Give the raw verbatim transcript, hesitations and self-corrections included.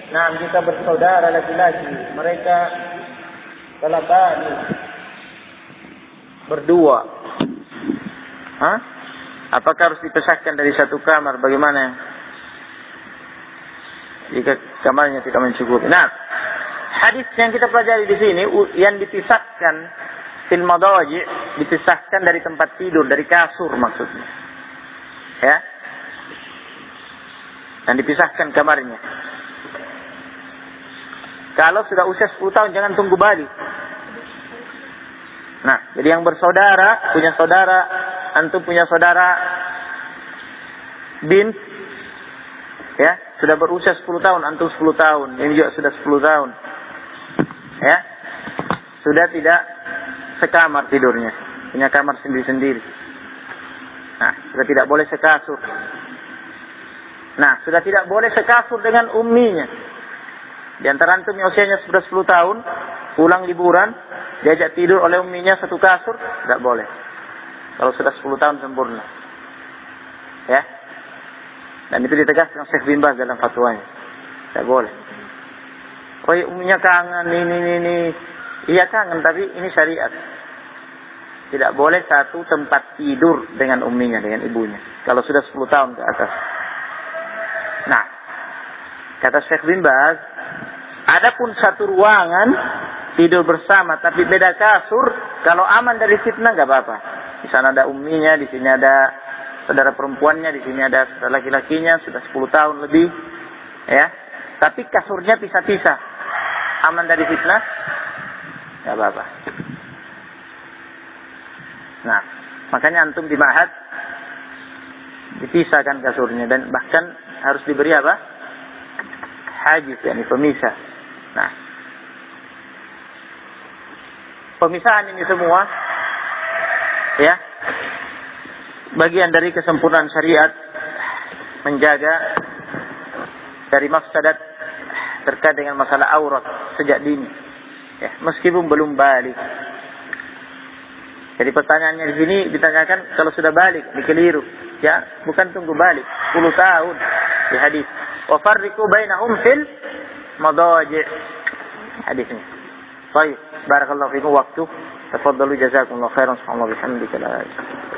nah jika bersaudara laki-laki mereka telah balik berdua, hah? Apakah harus dipisahkan dari satu kamar? Bagaimana jika kamarnya tidak mencukupi? Nah, hadis yang kita pelajari di sini yang dipisahkan fil madaji, dipisahkan dari tempat tidur, dari kasur maksudnya, ya, dan dipisahkan kamarnya. Kalau sudah usia sepuluh tahun jangan tunggu balik. Nah, jadi yang bersaudara, punya saudara, antum punya saudara bint, ya, sudah berusia sepuluh tahun, antum sepuluh tahun, ini juga sudah sepuluh tahun, ya, sudah tidak sekamar tidurnya, punya kamar sendiri-sendiri. Nah, sudah tidak boleh sekasur. Nah, sudah tidak boleh sekasur dengan umminya. Di antara antum yang usianya sudah sepuluh tahun, pulang liburan, diajak tidur oleh umminya satu kasur, tidak boleh. Kalau sudah sepuluh tahun sempurna. Ya. Dan itu ditegaskan Syekh bin Baz dalam fatwanya. Tidak boleh. Oh, ya, umminya kangen, ini, ini, ini. Iya kangen, tapi ini syariat. Tidak boleh satu tempat tidur dengan umminya, dengan ibunya. Kalau sudah sepuluh tahun ke atas. Nah, kata Syekh bin Baz, adapun satu ruangan tidur bersama tapi beda kasur, kalau aman dari fitnah nggak apa-apa. Di sana ada umminya, di sini ada saudara perempuannya, di sini ada saudara laki-lakinya, sudah sepuluh tahun lebih, ya. Tapi kasurnya pisah-pisah, aman dari fitnah, nggak apa-apa. Nah, makanya antum di ma'had dipisahkan kasurnya dan bahkan harus diberi apa? Hajiz, yakni pemisah. Nah, pemisahan ini semua, ya, bagian dari kesempurnaan syariat menjaga dari mafsadat terkait dengan masalah aurat sejak dini, ya, meskipun belum balik. Jadi pertanyaannya di sini ditanyakan kalau sudah balik, dikeliru, ya, bukan tunggu balik sepuluh tahun di hadis. Wa farriqu bainahum fil madaji'. Hadisnya. Baik, barakallahu fikum waktu. Tafadhalu jazakumullahu khairan. Subhanallah bihamdika la ilaha illa anta.